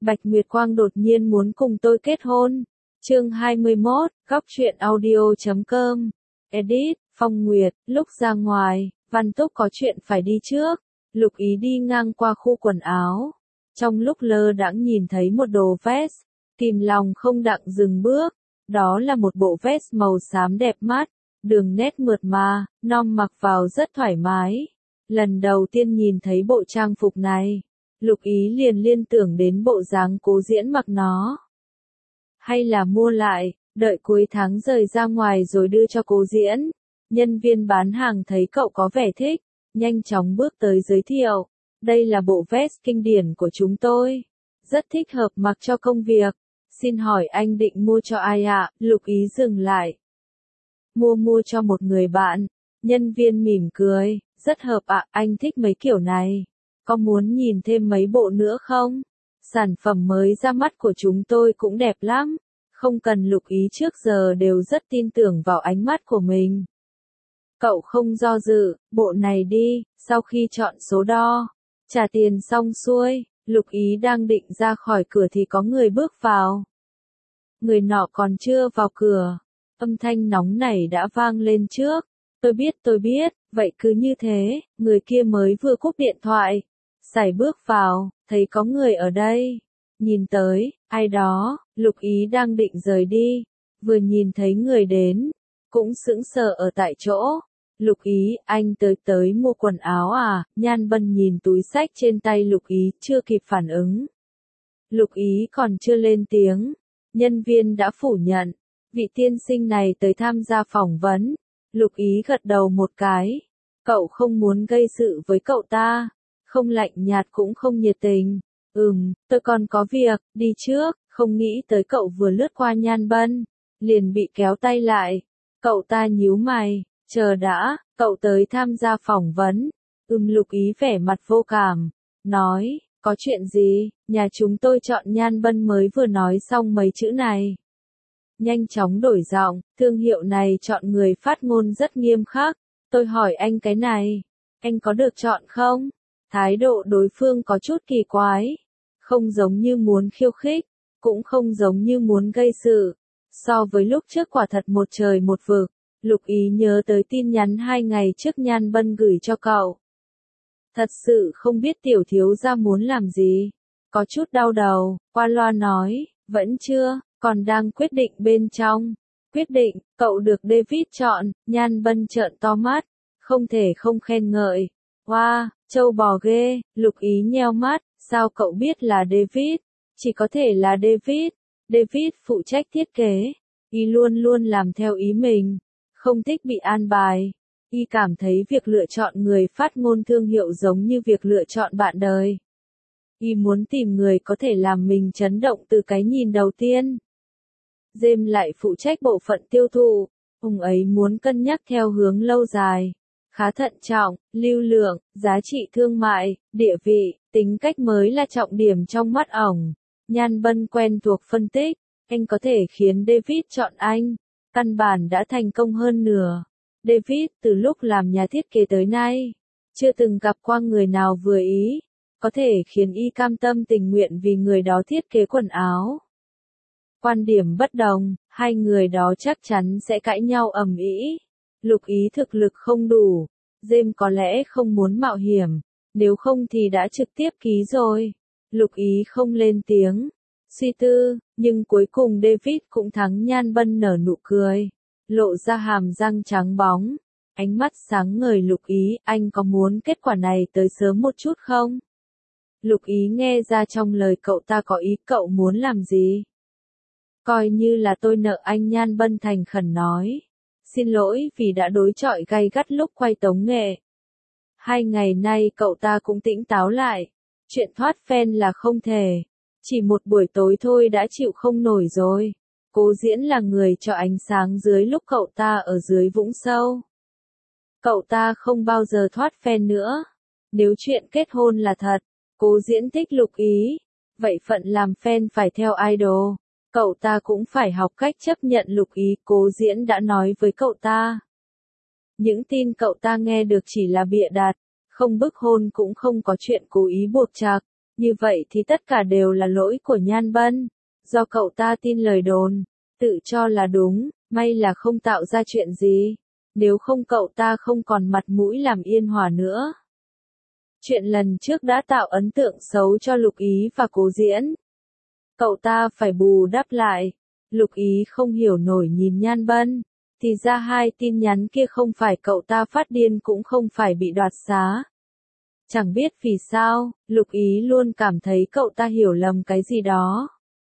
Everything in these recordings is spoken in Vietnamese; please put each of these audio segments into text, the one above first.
Bạch Nguyệt Quang đột nhiên muốn cùng tôi kết hôn. Chương 21, Góc truyện audio.com. Edit, Phong Nguyệt, lúc ra ngoài, Văn Túc có chuyện phải đi trước. Lục Ý đi ngang qua khu quần áo. Trong lúc lơ đãng nhìn thấy một đồ vest, kìm lòng không đặng dừng bước. Đó là một bộ vest màu xám đẹp mắt, đường nét mượt mà, non mặc vào rất thoải mái. Lần đầu tiên nhìn thấy bộ trang phục này, Lục Ý liền liên tưởng đến bộ dáng Cố Diễn mặc nó. Hay là mua lại, đợi cuối tháng rời ra ngoài rồi đưa cho Cố Diễn. Nhân viên bán hàng thấy cậu có vẻ thích, nhanh chóng bước tới giới thiệu. Đây là bộ vest kinh điển của chúng tôi. Rất thích hợp mặc cho công việc. Xin hỏi anh định mua cho ai ạ? Lục Ý dừng lại. Mua cho một người bạn. Nhân viên mỉm cười. Rất hợp ạ, anh thích mấy kiểu này. Có muốn nhìn thêm mấy bộ nữa không? Sản phẩm mới ra mắt của chúng tôi cũng đẹp lắm. Không cần. Lục Ý trước giờ đều rất tin tưởng vào ánh mắt của mình. Cậu không do dự, bộ này đi. Sau khi chọn số đo, trả tiền xong xuôi, Lục Ý đang định ra khỏi cửa thì có người bước vào. Người nọ còn chưa vào cửa, âm thanh nóng nảy đã vang lên trước. Tôi biết, vậy cứ như thế. Người kia mới vừa cúp điện thoại, sải bước vào, thấy có người ở đây. Nhìn tới, ai đó. Lục Ý đang định rời đi, vừa nhìn thấy người đến, cũng sững sờ ở tại chỗ. Lục Ý, anh tới mua quần áo à? Nhan Bân nhìn túi xách trên tay Lục Ý, chưa kịp phản ứng. Lục Ý còn chưa lên tiếng, nhân viên đã phủ nhận, vị tiên sinh này tới tham gia phỏng vấn. Lục Ý gật đầu một cái. Cậu không muốn gây sự với cậu ta, không lạnh nhạt cũng không nhiệt tình. Tôi còn có việc, đi trước. Không nghĩ tới cậu vừa lướt qua Nhan Bân, liền bị kéo tay lại. Cậu ta nhíu mày, chờ đã, cậu tới tham gia phỏng vấn. Lục Ý vẻ mặt vô cảm, nói, có chuyện gì? Nhà chúng tôi chọn Nhan Bân mới vừa nói xong mấy chữ này. Nhanh chóng đổi giọng, thương hiệu này chọn người phát ngôn rất nghiêm khắc. Tôi hỏi anh cái này, anh có được chọn không? Thái độ đối phương có chút kỳ quái, không giống như muốn khiêu khích, cũng không giống như muốn gây sự. So với lúc trước quả thật một trời một vực. Lục Ý nhớ tới tin nhắn 2 ngày trước Nhan Bân gửi cho cậu. Thật sự không biết tiểu thiếu gia muốn làm gì. Có chút đau đầu, qua loa nói, vẫn chưa, còn đang quyết định bên trong. Quyết định, cậu được David chọn. Nhan Bân trợn to mắt, không thể không khen ngợi. Wow, trâu bò ghê. Lục Ý nheo mắt, sao cậu biết là David? Chỉ có thể là David. David phụ trách thiết kế. Y luôn luôn làm theo ý mình, không thích bị an bài. Y cảm thấy việc lựa chọn người phát ngôn thương hiệu giống như việc lựa chọn bạn đời. Y muốn tìm người có thể làm mình chấn động từ cái nhìn đầu tiên. James lại phụ trách bộ phận tiêu thụ. Ông ấy muốn cân nhắc theo hướng lâu dài, khá thận trọng, lưu lượng, giá trị thương mại, địa vị, tính cách mới là trọng điểm trong mắt ổng. Nhan Bân quen thuộc phân tích, anh có thể khiến David chọn anh. Căn bản đã thành công hơn nửa. David từ lúc làm nhà thiết kế tới nay, chưa từng gặp qua người nào vừa ý, có thể khiến y cam tâm tình nguyện vì người đó thiết kế quần áo. Quan điểm bất đồng, hai người đó chắc chắn sẽ cãi nhau ầm ĩ. Lục Ý thực lực không đủ, James có lẽ không muốn mạo hiểm, nếu không thì đã trực tiếp ký rồi. Lục Ý không lên tiếng, suy tư, nhưng cuối cùng David cũng thắng. Nhan Bân nở nụ cười, lộ ra hàm răng trắng bóng, ánh mắt sáng ngời. Lục Ý, anh có muốn kết quả này tới sớm một chút không? Lục Ý nghe ra trong lời cậu ta có ý. Cậu muốn làm gì? Coi như là tôi nợ anh. Nhan Bân thành khẩn nói. Xin lỗi vì đã đối chọi gay gắt lúc quay tống nghệ. 2 ngày nay cậu ta cũng tỉnh táo lại. Chuyện thoát fan là không thể. Chỉ một buổi tối thôi đã chịu không nổi rồi. Cố Diễn là người cho ánh sáng dưới lúc cậu ta ở dưới vũng sâu. Cậu ta không bao giờ thoát fan nữa. Nếu chuyện kết hôn là thật, Cố Diễn thích Lục Ý, vậy phận làm fan phải theo idol. Cậu ta cũng phải học cách chấp nhận Lục Ý. Cố Diễn đã nói với cậu ta. Những tin cậu ta nghe được chỉ là bịa đặt, không bức hôn cũng không có chuyện cố ý buộc chặt. Như vậy thì tất cả đều là lỗi của Nhan Bân. Do cậu ta tin lời đồn, tự cho là đúng, may là không tạo ra chuyện gì. Nếu không cậu ta không còn mặt mũi làm Yên Hòa nữa. Chuyện lần trước đã tạo ấn tượng xấu cho Lục Ý và Cố Diễn. Cậu ta phải bù đắp lại. Lục Ý không hiểu nổi nhìn Nhan Bân. Thì ra hai tin nhắn kia không phải cậu ta phát điên cũng không phải bị đoạt xá. Chẳng biết vì sao, Lục Ý luôn cảm thấy cậu ta hiểu lầm cái gì đó.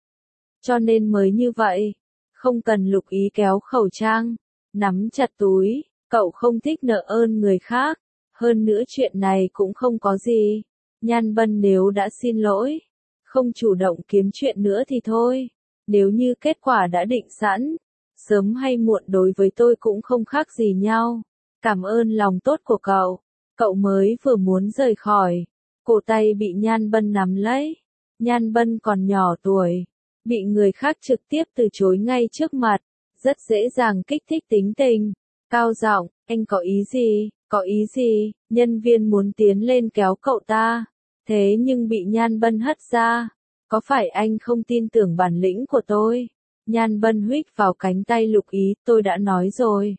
Cho nên mới như vậy. Không cần Lục Ý kéo khẩu trang, nắm chặt túi, cậu không thích nợ ơn người khác. Hơn nữa chuyện này cũng không có gì. Nhan Bân nếu đã xin lỗi, không chủ động kiếm chuyện nữa thì thôi. Nếu như kết quả đã định sẵn, sớm hay muộn đối với tôi cũng không khác gì nhau. Cảm ơn lòng tốt của cậu. Cậu mới vừa muốn rời khỏi, cổ tay bị Nhan Bân nắm lấy. Nhan Bân còn nhỏ tuổi, bị người khác trực tiếp từ chối ngay trước mặt, rất dễ dàng kích thích tính tình. Cao giọng, anh có ý gì, có ý gì? Nhân viên muốn tiến lên kéo cậu ta, thế nhưng bị Nhan Bân hất ra. Có phải anh không tin tưởng bản lĩnh của tôi? Nhan Bân huých vào cánh tay Lục Ý, tôi đã nói rồi.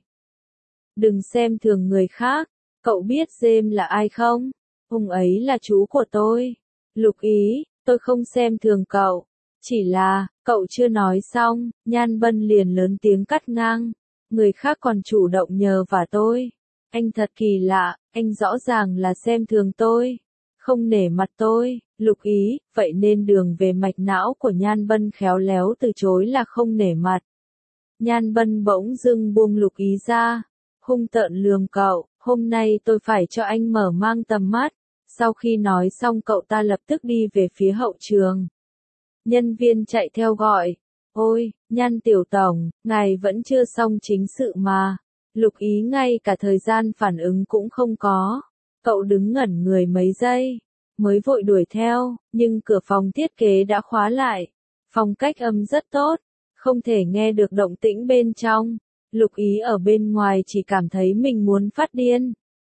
Đừng xem thường người khác, cậu biết James là ai không? Ông ấy là chú của tôi. Lục Ý, tôi không xem thường cậu. Chỉ là, cậu chưa nói xong, Nhan Bân liền lớn tiếng cắt ngang. Người khác còn chủ động nhờ vả tôi. Anh thật kỳ lạ, anh rõ ràng là xem thường tôi. Không nể mặt tôi. Lục Ý, vậy nên đường về mạch não của Nhan Bân khéo léo từ chối là không nể mặt. Nhan Bân bỗng dưng buông Lục Ý ra, hung tợn lườm cậu, hôm nay tôi phải cho anh mở mang tầm mắt. Sau khi nói xong cậu ta lập tức đi về phía hậu trường. Nhân viên chạy theo gọi, ôi, Nhan tiểu tổng, ngài vẫn chưa xong chính sự mà. Lục Ý ngay cả thời gian phản ứng cũng không có. Cậu đứng ngẩn người mấy giây, mới vội đuổi theo, nhưng cửa phòng thiết kế đã khóa lại. Phong cách âm rất tốt, không thể nghe được động tĩnh bên trong. Lục Ý ở bên ngoài chỉ cảm thấy mình muốn phát điên.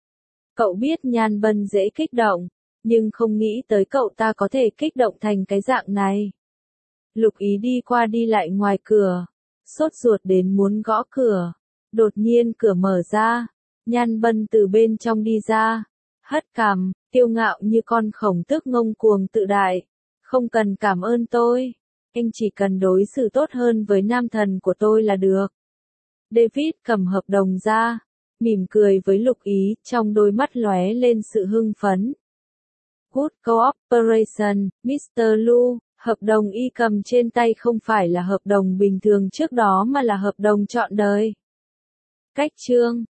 Cậu biết Nhan Bân dễ kích động, nhưng không nghĩ tới cậu ta có thể kích động thành cái dạng này. Lục Ý đi qua đi lại ngoài cửa, sốt ruột đến muốn gõ cửa. Đột nhiên cửa mở ra, Nhan Bân từ bên trong đi ra, hất cằm, kiêu ngạo như con khổng tước ngông cuồng tự đại. Không cần cảm ơn tôi, anh chỉ cần đối xử tốt hơn với nam thần của tôi là được. David cầm hợp đồng ra, mỉm cười với Lục Ý, trong đôi mắt lóe lên sự hưng phấn. Good cooperation, Mr. Lu, hợp đồng y cầm trên tay không phải là hợp đồng bình thường trước đó mà là hợp đồng trọn đời. Cách chương